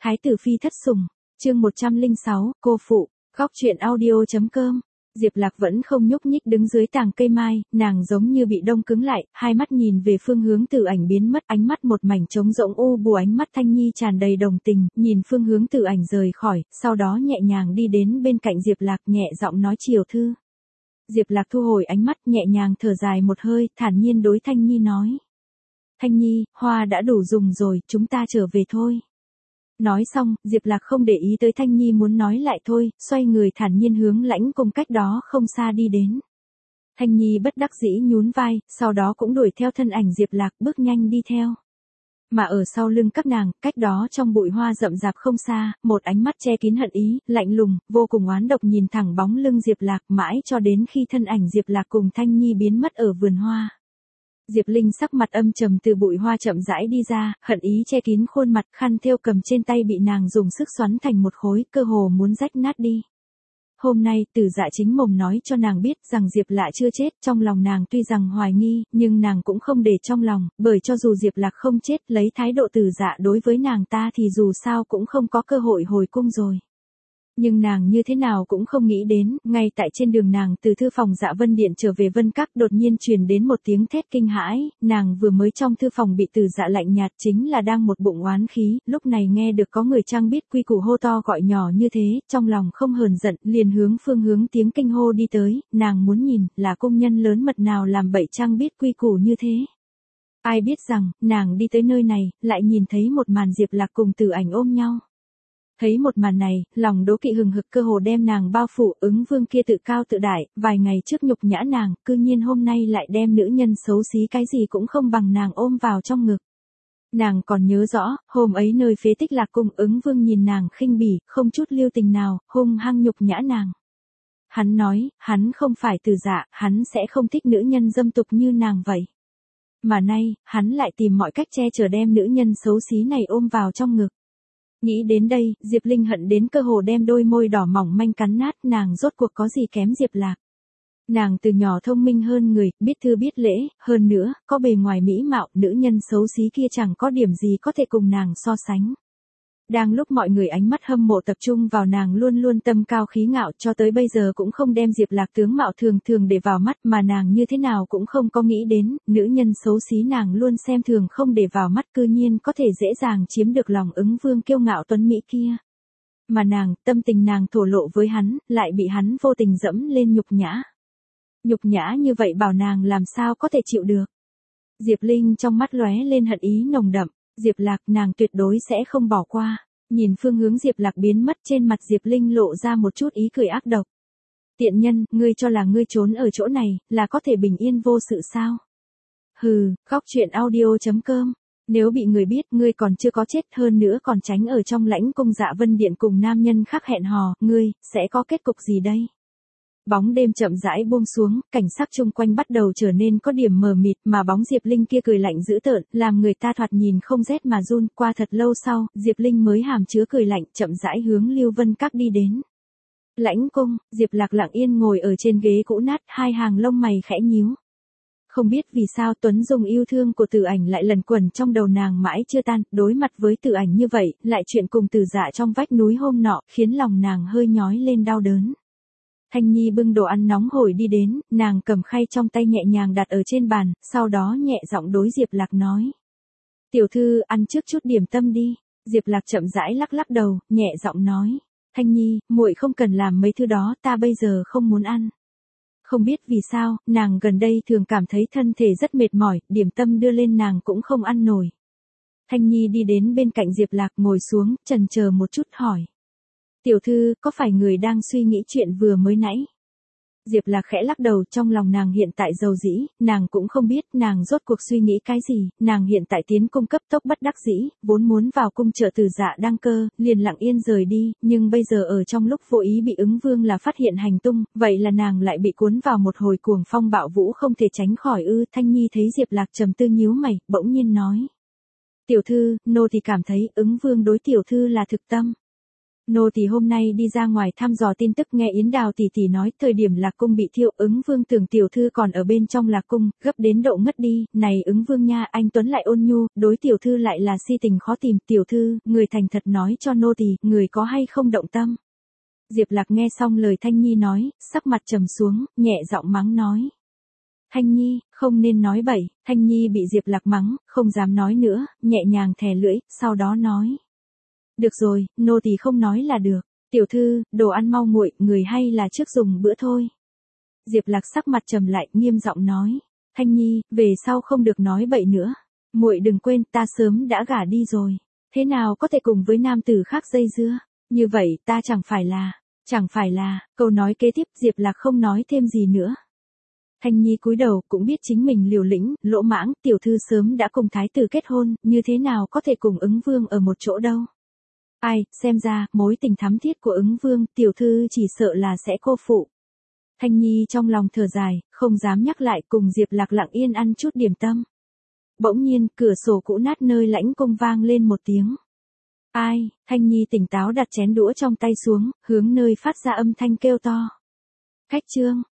Thái tử phi thất sủng, chương 106, cô phụ, góc truyện audio.com. Diệp Lạc vẫn không nhúc nhích đứng dưới tàng cây mai, nàng giống như bị đông cứng lại, hai mắt nhìn về phương hướng Tử Ảnh biến mất, ánh mắt một mảnh trống rỗng u bù, ánh mắt Thanh Nhi tràn đầy đồng tình, nhìn phương hướng Tử Ảnh rời khỏi, sau đó nhẹ nhàng đi đến bên cạnh Diệp Lạc, nhẹ giọng nói chiều thư. Diệp Lạc thu hồi ánh mắt, nhẹ nhàng thở dài một hơi, thản nhiên đối Thanh Nhi nói. Thanh Nhi, hoa đã đủ dùng rồi, chúng ta trở về thôi. Nói xong, Diệp Lạc không để ý tới Thanh Nhi muốn nói lại thôi, xoay người thản nhiên hướng lãnh cung cách đó không xa đi đến. Thanh Nhi bất đắc dĩ nhún vai, sau đó cũng đuổi theo thân ảnh Diệp Lạc bước nhanh đi theo. Mà ở sau lưng các nàng, cách đó trong bụi hoa rậm rạp không xa, một ánh mắt che kín hận ý, lạnh lùng, vô cùng oán độc nhìn thẳng bóng lưng Diệp Lạc mãi cho đến khi thân ảnh Diệp Lạc cùng Thanh Nhi biến mất ở vườn hoa. Diệp Linh sắc mặt âm trầm từ bụi hoa chậm rãi đi ra, hận ý che kín khuôn mặt, khăn thêu cầm trên tay bị nàng dùng sức xoắn thành một khối, cơ hồ muốn rách nát đi. Hôm nay, Tử Dạ chính mồm nói cho nàng biết rằng Diệp Lạ chưa chết, trong lòng nàng tuy rằng hoài nghi, nhưng nàng cũng không để trong lòng, bởi cho dù Diệp Lạc không chết, lấy thái độ Tử Dạ đối với nàng ta thì dù sao cũng không có cơ hội hồi cung rồi. Nhưng nàng như thế nào cũng không nghĩ đến, ngay tại trên đường nàng từ thư phòng Dạ Vân Điện trở về Vân Các đột nhiên truyền đến một tiếng thét kinh hãi, nàng vừa mới trong thư phòng bị Tử Dạ lạnh nhạt chính là đang một bụng oán khí, lúc này nghe được có người trang biết quy củ hô to gọi nhỏ như thế, trong lòng không hờn giận, liền hướng phương hướng tiếng kinh hô đi tới, nàng muốn nhìn là cung nhân lớn mật nào làm bậy trang biết quy củ như thế. Ai biết rằng, nàng đi tới nơi này, lại nhìn thấy một màn Diệp Lạc cùng Tử Ảnh ôm nhau. Thấy một màn này, lòng đố kỵ hừng hực cơ hồ đem nàng bao phủ, Ứng Vương kia tự cao tự đại, vài ngày trước nhục nhã nàng, cư nhiên hôm nay lại đem nữ nhân xấu xí cái gì cũng không bằng nàng ôm vào trong ngực. Nàng còn nhớ rõ, hôm ấy nơi phế tích Lạc Cung, Ứng Vương nhìn nàng khinh bỉ, không chút lưu tình nào, hung hăng nhục nhã nàng. Hắn nói, hắn không phải Tử Dạ, hắn sẽ không thích nữ nhân dâm tục như nàng vậy. Mà nay, hắn lại tìm mọi cách che chở đem nữ nhân xấu xí này ôm vào trong ngực. Nghĩ đến đây, Diệp Linh hận đến cơ hồ đem đôi môi đỏ mỏng manh cắn nát, nàng rốt cuộc có gì kém Diệp Lạc. Nàng từ nhỏ thông minh hơn người, biết thư biết lễ, hơn nữa, có bề ngoài mỹ mạo, nữ nhân xấu xí kia chẳng có điểm gì có thể cùng nàng so sánh. Đang lúc mọi người ánh mắt hâm mộ tập trung vào nàng luôn luôn tâm cao khí ngạo cho tới bây giờ cũng không đem Diệp Lạc tướng mạo thường thường để vào mắt mà nàng như thế nào cũng không có nghĩ đến, nữ nhân xấu xí nàng luôn xem thường không để vào mắt cư nhiên có thể dễ dàng chiếm được lòng Ứng Vương kiêu ngạo tuấn mỹ kia. Mà nàng, tâm tình nàng thổ lộ với hắn, lại bị hắn vô tình dẫm lên nhục nhã. Nhục nhã như vậy bảo nàng làm sao có thể chịu được. Diệp Linh trong mắt lóe lên hận ý nồng đậm. Diệp Lạc nàng tuyệt đối sẽ không bỏ qua. Nhìn phương hướng Diệp Lạc biến mất trên mặt Diệp Linh lộ ra một chút ý cười ác độc. Tiện nhân, ngươi cho là ngươi trốn ở chỗ này, là có thể bình yên vô sự sao? Hừ, góc truyện audio.com. Nếu bị người biết ngươi còn chưa có chết hơn nữa còn tránh ở trong lãnh cung Dạ Vân Điện cùng nam nhân khác hẹn hò, ngươi, sẽ có kết cục gì đây? Bóng đêm chậm rãi buông xuống, cảnh sắc chung quanh bắt đầu trở nên có điểm mờ mịt mà bóng Diệp Linh kia cười lạnh dữ tợn, làm người ta thoạt nhìn không rét mà run, qua thật lâu sau, Diệp Linh mới hàm chứa cười lạnh chậm rãi hướng Lưu Vân Các đi đến. Lãnh cung, Diệp Lạc lặng yên ngồi ở trên ghế cũ nát, hai hàng lông mày khẽ nhíu. Không biết vì sao Tuấn Dung yêu thương của Tử Ảnh lại lần quẩn trong đầu nàng mãi chưa tan, đối mặt với Tử Ảnh như vậy, lại chuyện cùng Tử Dạ trong vách núi hôm nọ, khiến lòng nàng hơi nhói lên đau đớn. Thanh Nhi bưng đồ ăn nóng hổi đi đến, nàng cầm khay trong tay nhẹ nhàng đặt ở trên bàn, sau đó nhẹ giọng đối Diệp Lạc nói. Tiểu thư, ăn trước chút điểm tâm đi. Diệp Lạc chậm rãi lắc lắc đầu, nhẹ giọng nói. Thanh Nhi, muội không cần làm mấy thứ đó, ta bây giờ không muốn ăn. Không biết vì sao, nàng gần đây thường cảm thấy thân thể rất mệt mỏi, điểm tâm đưa lên nàng cũng không ăn nổi. Thanh Nhi đi đến bên cạnh Diệp Lạc ngồi xuống, chần chờ một chút hỏi. Tiểu thư, có phải người đang suy nghĩ chuyện vừa mới nãy? Diệp Lạc khẽ lắc đầu, trong lòng nàng hiện tại dầu dĩ, nàng cũng không biết nàng rốt cuộc suy nghĩ cái gì, nàng hiện tại tiến cung cấp tốc bất đắc dĩ, vốn muốn vào cung trợ Tử Dạ đăng cơ, liền lặng yên rời đi, nhưng bây giờ ở trong lúc vô ý bị Ứng Vương là phát hiện hành tung, vậy là nàng lại bị cuốn vào một hồi cuồng phong bạo vũ không thể tránh khỏi ư. Thanh Nhi thấy Diệp Lạc trầm tư nhíu mày, bỗng nhiên nói. Tiểu thư, nô thì cảm thấy Ứng Vương đối tiểu thư là thực tâm. Nô tỳ hôm nay đi ra ngoài thăm dò tin tức, nghe Yến Đào tỷ tỷ nói thời điểm Lạc cung bị thiêu, Ứng Vương tưởng tiểu thư còn ở bên trong Lạc cung, gấp đến độ ngất đi, này Ứng Vương nha, anh tuấn lại ôn nhu, đối tiểu thư lại là si tình khó tìm, tiểu thư, người thành thật nói cho nô tỳ, người có hay không động tâm. Diệp Lạc nghe xong lời Thanh Nhi nói, sắc mặt trầm xuống, nhẹ giọng mắng nói. Thanh Nhi, không nên nói bậy. Thanh Nhi bị Diệp Lạc mắng, không dám nói nữa, nhẹ nhàng thè lưỡi, sau đó nói. Được rồi, nô tỳ không nói là được. Tiểu thư, đồ ăn mau nguội, người hay là trước dùng bữa thôi. Diệp Lạc sắc mặt trầm lại, nghiêm giọng nói. Thanh Nhi, về sau không được nói bậy nữa. Muội đừng quên, ta sớm đã gả đi rồi. Thế nào có thể cùng với nam tử khác dây dưa? Như vậy, ta chẳng phải là, câu nói kế tiếp Diệp Lạc không nói thêm gì nữa. Thanh Nhi cúi đầu, cũng biết chính mình liều lĩnh, lỗ mãng, tiểu thư sớm đã cùng thái tử kết hôn, như thế nào có thể cùng Ứng Vương ở một chỗ đâu. Ai, xem ra, mối tình thắm thiết của Ứng Vương, tiểu thư chỉ sợ là sẽ cô phụ. Thanh Nhi trong lòng thở dài, không dám nhắc lại, cùng Diệp Lạc lặng yên ăn chút điểm tâm. Bỗng nhiên, cửa sổ cũ nát nơi lãnh cung vang lên một tiếng. Ai, Thanh Nhi tỉnh táo đặt chén đũa trong tay xuống, hướng nơi phát ra âm thanh kêu to. Khách trương.